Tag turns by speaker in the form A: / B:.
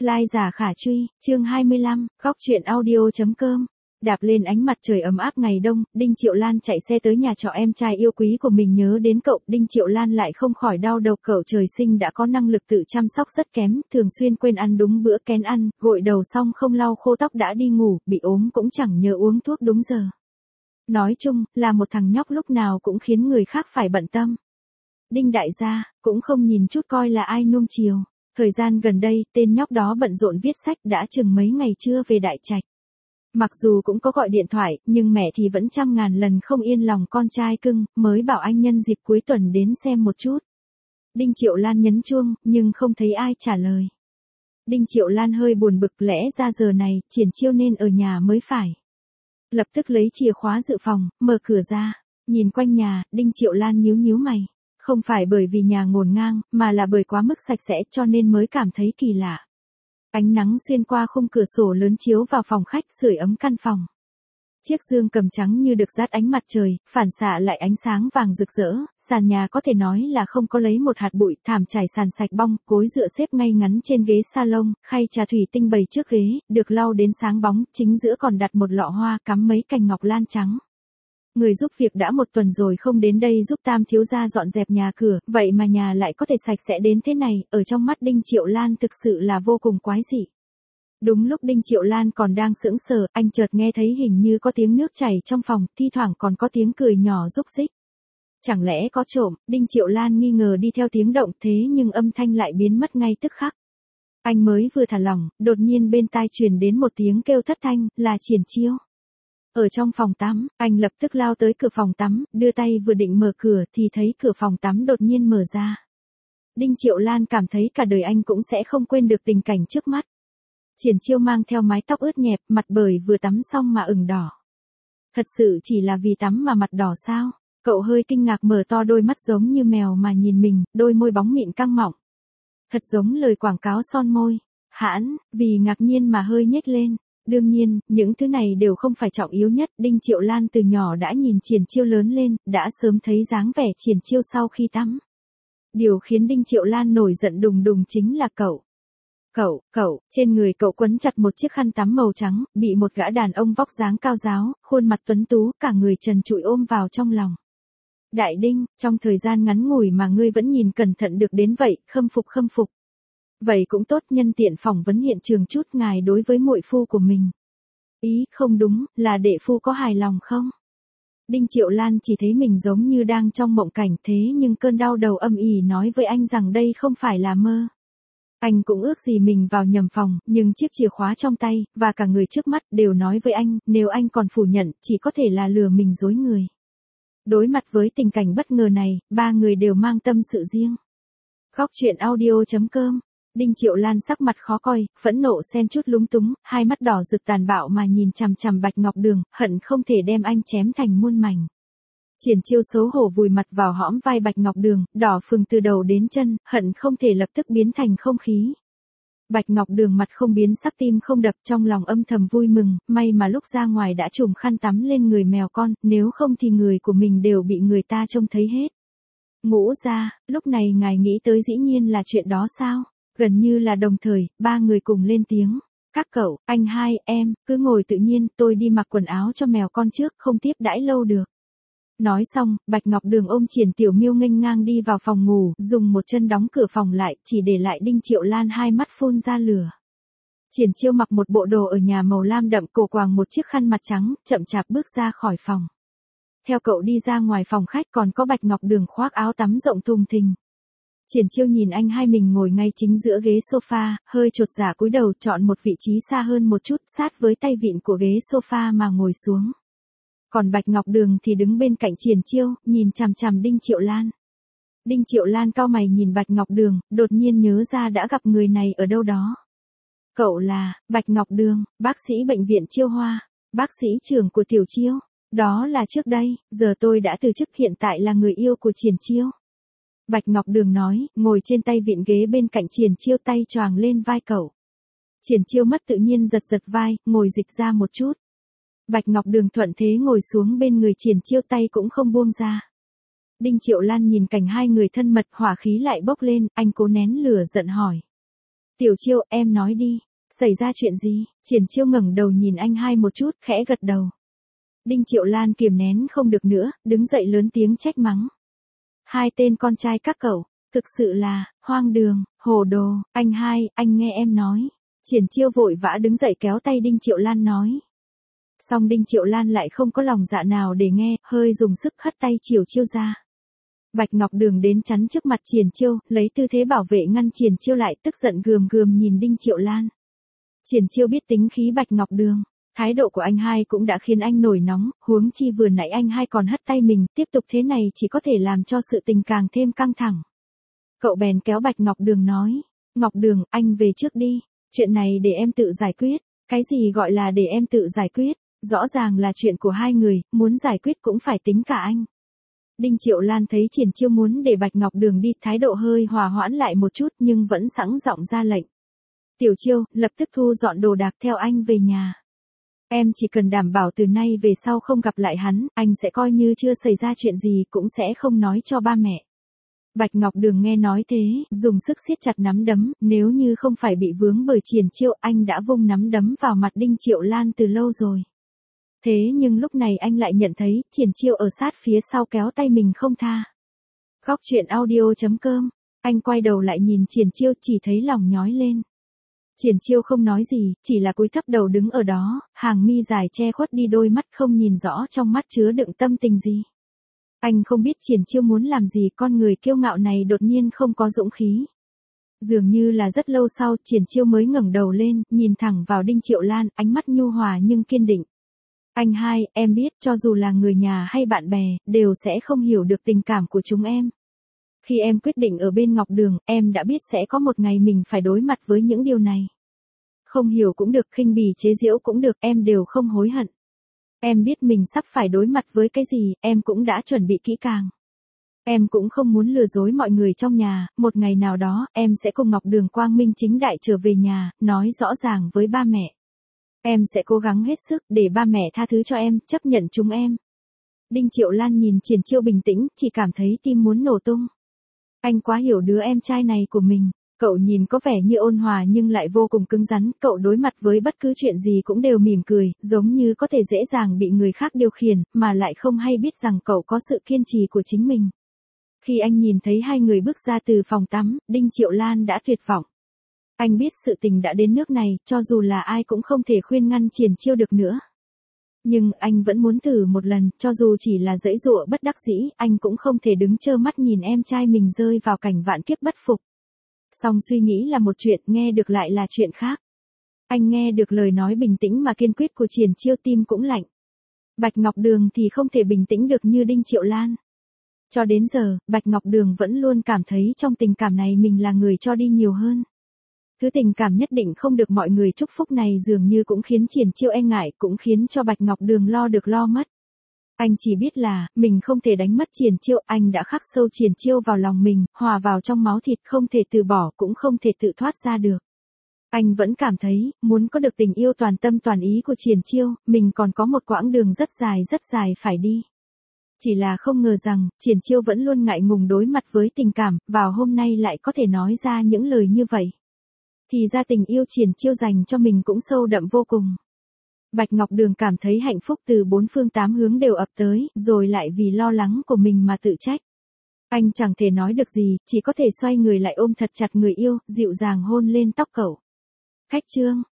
A: Lai giả khả truy, chương 25, góc truyện audio.com. Đạp lên ánh mặt trời ấm áp ngày đông, Đinh Triệu Lan chạy xe tới nhà trọ em trai yêu quý của mình nhớ đến cậu. Đinh Triệu Lan lại không khỏi đau đầu, cậu trời sinh đã có năng lực tự chăm sóc rất kém, thường xuyên quên ăn đúng bữa kén ăn, gội đầu xong không lau khô tóc đã đi ngủ, bị ốm cũng chẳng nhớ uống thuốc đúng giờ. Nói chung, là một thằng nhóc lúc nào cũng khiến người khác phải bận tâm. Đinh đại gia, cũng không nhìn chút coi là ai nuông chiều. Thời gian gần đây, tên nhóc đó bận rộn viết sách đã chừng mấy ngày chưa về Đại Trạch. Mặc dù cũng có gọi điện thoại, nhưng mẹ thì vẫn trăm ngàn lần không yên lòng con trai cưng, mới bảo anh nhân dịp cuối tuần đến xem một chút. Đinh Triệu Lan nhấn chuông, nhưng không thấy ai trả lời. Đinh Triệu Lan hơi buồn bực, lẽ ra giờ này, Triển Chiêu nên ở nhà mới phải. Lập tức lấy chìa khóa dự phòng, mở cửa ra, nhìn quanh nhà, Đinh Triệu Lan nhíu nhíu mày. Không phải bởi vì nhà ngổn ngang, mà là bởi quá mức sạch sẽ cho nên mới cảm thấy kỳ lạ. Ánh nắng xuyên qua khung cửa sổ lớn chiếu vào phòng khách sưởi ấm căn phòng. Chiếc giường cầm trắng như được dát ánh mặt trời, phản xạ lại ánh sáng vàng rực rỡ, sàn nhà có thể nói là không có lấy một hạt bụi, thảm trải sàn sạch bong, gối dựa xếp ngay ngắn trên ghế salon, khay trà thủy tinh bày trước ghế, được lau đến sáng bóng, chính giữa còn đặt một lọ hoa cắm mấy cành ngọc lan trắng. Người giúp việc đã một tuần rồi không đến đây giúp Tam thiếu gia dọn dẹp nhà cửa, vậy mà nhà lại có thể sạch sẽ đến thế này, ở trong mắt Đinh Triệu Lan thực sự là vô cùng quái dị. Đúng lúc Đinh Triệu Lan còn đang sững sờ, anh chợt nghe thấy hình như có tiếng nước chảy trong phòng, thi thoảng còn có tiếng cười nhỏ rúc rích. Chẳng lẽ có trộm? Đinh Triệu Lan nghi ngờ đi theo tiếng động, thế nhưng âm thanh lại biến mất ngay tức khắc. Anh mới vừa thả lỏng, đột nhiên bên tai truyền đến một tiếng kêu thất thanh, là Triển Chiêu. Ở trong phòng tắm, anh lập tức lao tới cửa phòng tắm, đưa tay vừa định mở cửa thì thấy cửa phòng tắm đột nhiên mở ra. Đinh Triệu Lan cảm thấy cả đời anh cũng sẽ không quên được tình cảnh trước mắt. Triển Chiêu mang theo mái tóc ướt nhẹp, mặt bởi vừa tắm xong mà ửng đỏ. Thật sự chỉ là vì tắm mà mặt đỏ sao? Cậu hơi kinh ngạc mở to đôi mắt giống như mèo mà nhìn mình, đôi môi bóng mịn căng mọng. Thật giống lời quảng cáo son môi. Hãn, vì ngạc nhiên mà hơi nhếch lên. Đương nhiên, những thứ này đều không phải trọng yếu nhất, Đinh Triệu Lan từ nhỏ đã nhìn Triển Chiêu lớn lên, đã sớm thấy dáng vẻ Triển Chiêu sau khi tắm. Điều khiến Đinh Triệu Lan nổi giận đùng đùng chính là cậu, trên người cậu quấn chặt một chiếc khăn tắm màu trắng, bị một gã đàn ông vóc dáng cao ráo, khuôn mặt tuấn tú, cả người trần trụi ôm vào trong lòng. Đại Đinh, trong thời gian ngắn ngủi mà ngươi vẫn nhìn cẩn thận được đến vậy, khâm phục. Vậy cũng tốt, nhân tiện phỏng vấn hiện trường chút, ngài đối với muội phu của mình. Ý, không đúng, là đệ phu có hài lòng không? Đinh Triệu Lan chỉ thấy mình giống như đang trong mộng cảnh, thế nhưng cơn đau đầu âm ỉ nói với anh rằng đây không phải là mơ. Anh cũng ước gì mình vào nhầm phòng, nhưng chiếc chìa khóa trong tay, và cả người trước mắt, đều nói với anh, nếu anh còn phủ nhận, chỉ có thể là lừa mình dối người. Đối mặt với tình cảnh bất ngờ này, ba người đều mang tâm sự riêng. Góc truyện audio.com. Đinh Triệu Lan sắc mặt khó coi, phẫn nộ xen chút lúng túng, hai mắt đỏ rực tàn bạo mà nhìn chằm chằm Bạch Ngọc Đường, hận không thể đem anh chém thành muôn mảnh. Triển Chiêu xấu hổ vùi mặt vào hõm vai Bạch Ngọc Đường, đỏ phừng từ đầu đến chân, hận không thể lập tức biến thành không khí. Bạch Ngọc Đường mặt không biến sắc, tim không đập, trong lòng âm thầm vui mừng, may mà lúc ra ngoài đã trùm khăn tắm lên người mèo con, nếu không thì người của mình đều bị người ta trông thấy hết. Ngũ gia, lúc này ngài nghĩ tới dĩ nhiên là chuyện đó sao? Gần như là đồng thời, ba người cùng lên tiếng. Các cậu, anh hai, em, cứ ngồi tự nhiên, tôi đi mặc quần áo cho mèo con trước, không tiếp đãi lâu được. Nói xong, Bạch Ngọc Đường ôm Triển Tiểu Miêu nghênh ngang đi vào phòng ngủ, dùng một chân đóng cửa phòng lại, chỉ để lại Đinh Triệu Lan hai mắt phun ra lửa. Triển Chiêu mặc một bộ đồ ở nhà màu lam đậm, cổ quàng một chiếc khăn mặt trắng, chậm chạp bước ra khỏi phòng. Theo cậu đi ra ngoài phòng khách còn có Bạch Ngọc Đường khoác áo tắm rộng thùng thình. Triển Chiêu nhìn anh hai mình ngồi ngay chính giữa ghế sofa, hơi chột dạ cúi đầu chọn một vị trí xa hơn một chút, sát với tay vịn của ghế sofa mà ngồi xuống. Còn Bạch Ngọc Đường thì đứng bên cạnh Triển Chiêu, nhìn chằm chằm Đinh Triệu Lan. Đinh Triệu Lan cau mày nhìn Bạch Ngọc Đường, đột nhiên nhớ ra đã gặp người này ở đâu đó. Cậu là, Bạch Ngọc Đường, bác sĩ bệnh viện Chiêu Hoa, bác sĩ trưởng của Tiểu Chiêu. Đó là trước đây, giờ tôi đã từ chức, hiện tại là người yêu của Triển Chiêu. Bạch Ngọc Đường nói, ngồi trên tay vịn ghế bên cạnh Triển Chiêu, tay choàng lên vai cậu. Triển Chiêu mất tự nhiên giật vai, ngồi dịch ra một chút. Bạch Ngọc Đường thuận thế ngồi xuống bên người Triển Chiêu, tay cũng không buông ra. Đinh Triệu Lan nhìn cảnh hai người thân mật, hỏa khí lại bốc lên, anh cố nén lửa giận hỏi. Tiểu Chiêu, em nói đi, xảy ra chuyện gì? Triển Chiêu ngẩng đầu nhìn anh hai một chút, khẽ gật đầu. Đinh Triệu Lan kiềm nén không được nữa, đứng dậy lớn tiếng trách mắng. Hai tên con trai các cậu, thực sự là, hoang đường, hồ đồ, anh hai, anh nghe em nói. Triển Chiêu vội vã đứng dậy kéo tay Đinh Triệu Lan nói. Song Đinh Triệu Lan lại không có lòng dạ nào để nghe, hơi dùng sức hất tay Triển Chiêu ra. Bạch Ngọc Đường đến chắn trước mặt Triển Chiêu, lấy tư thế bảo vệ ngăn Triển Chiêu lại, tức giận gườm gườm nhìn Đinh Triệu Lan. Triển Chiêu biết tính khí Bạch Ngọc Đường, thái độ của anh hai cũng đã khiến anh nổi nóng, huống chi vừa nãy anh hai còn hất tay mình, tiếp tục thế này chỉ có thể làm cho sự tình càng thêm căng thẳng. Cậu bèn kéo Bạch Ngọc Đường nói, Ngọc Đường, anh về trước đi, chuyện này để em tự giải quyết. Cái gì gọi là để em tự giải quyết, rõ ràng là chuyện của hai người, muốn giải quyết cũng phải tính cả anh. Đinh Triệu Lan thấy Triển Chiêu muốn để Bạch Ngọc Đường đi, thái độ hơi hòa hoãn lại một chút nhưng vẫn sẵn giọng ra lệnh. Tiểu Chiêu, lập tức thu dọn đồ đạc theo anh về nhà. Em chỉ cần đảm bảo từ nay về sau không gặp lại hắn, anh sẽ coi như chưa xảy ra chuyện gì, cũng sẽ không nói cho ba mẹ. Bạch Ngọc Đường nghe nói thế, dùng sức siết chặt nắm đấm, nếu như không phải bị vướng bởi Triển Chiêu, anh đã vung nắm đấm vào mặt Đinh Triệu Lan từ lâu rồi. Thế nhưng lúc này anh lại nhận thấy, Triển Chiêu ở sát phía sau kéo tay mình không tha. Góc truyện audio.com, anh quay đầu lại nhìn Triển Chiêu, chỉ thấy lòng nhói lên. Triển Chiêu không nói gì, chỉ là cúi thấp đầu đứng ở đó, hàng mi dài che khuất đi đôi mắt, không nhìn rõ trong mắt chứa đựng tâm tình gì. Anh không biết Triển Chiêu muốn làm gì, con người kiêu ngạo này đột nhiên không có dũng khí. Dường như là rất lâu sau, Triển Chiêu mới ngẩng đầu lên, nhìn thẳng vào Đinh Triệu Lan, ánh mắt nhu hòa nhưng kiên định. Anh hai, em biết cho dù là người nhà hay bạn bè, đều sẽ không hiểu được tình cảm của chúng em. Khi em quyết định ở bên Ngọc Đường, em đã biết sẽ có một ngày mình phải đối mặt với những điều này. Không hiểu cũng được, khinh bỉ chế giễu cũng được, em đều không hối hận. Em biết mình sắp phải đối mặt với cái gì, em cũng đã chuẩn bị kỹ càng. Em cũng không muốn lừa dối mọi người trong nhà, một ngày nào đó, em sẽ cùng Ngọc Đường quang minh chính đại trở về nhà, nói rõ ràng với ba mẹ. Em sẽ cố gắng hết sức để ba mẹ tha thứ cho em, chấp nhận chúng em. Đinh Triệu Lan nhìn Triển Chiêu bình tĩnh, chỉ cảm thấy tim muốn nổ tung. Anh quá hiểu đứa em trai này của mình. Cậu nhìn có vẻ như ôn hòa nhưng lại vô cùng cứng rắn, cậu đối mặt với bất cứ chuyện gì cũng đều mỉm cười, giống như có thể dễ dàng bị người khác điều khiển, mà lại không hay biết rằng cậu có sự kiên trì của chính mình. Khi anh nhìn thấy hai người bước ra từ phòng tắm, Đinh Triệu Lan đã tuyệt vọng. Anh biết sự tình đã đến nước này, cho dù là ai cũng không thể khuyên ngăn Triển Chiêu được nữa. Nhưng anh vẫn muốn thử một lần, cho dù chỉ là giãy giụa bất đắc dĩ, anh cũng không thể đứng trơ mắt nhìn em trai mình rơi vào cảnh vạn kiếp bất phục. Song suy nghĩ là một chuyện, nghe được lại là chuyện khác. Anh nghe được lời nói bình tĩnh mà kiên quyết của Triển Chiêu, tim cũng lạnh. Bạch Ngọc Đường thì không thể bình tĩnh được như Đinh Triệu Lan. Cho đến giờ, Bạch Ngọc Đường vẫn luôn cảm thấy trong tình cảm này mình là người cho đi nhiều hơn. Thứ tình cảm nhất định không được mọi người chúc phúc này dường như cũng khiến Triển Chiêu e ngại, cũng khiến cho Bạch Ngọc Đường lo được lo mất. Anh chỉ biết là, mình không thể đánh mất Triển Chiêu, anh đã khắc sâu Triển Chiêu vào lòng mình, hòa vào trong máu thịt, không thể từ bỏ, cũng không thể tự thoát ra được. Anh vẫn cảm thấy, muốn có được tình yêu toàn tâm toàn ý của Triển Chiêu, mình còn có một quãng đường rất dài phải đi. Chỉ là không ngờ rằng, Triển Chiêu vẫn luôn ngại ngùng đối mặt với tình cảm, vào hôm nay lại có thể nói ra những lời như vậy. Thì ra tình yêu Triển Chiêu dành cho mình cũng sâu đậm vô cùng. Bạch Ngọc Đường cảm thấy hạnh phúc từ bốn phương tám hướng đều ập tới, rồi lại vì lo lắng của mình mà tự trách. Anh chẳng thể nói được gì, chỉ có thể xoay người lại ôm thật chặt người yêu, dịu dàng hôn lên tóc cậu. Khách chương.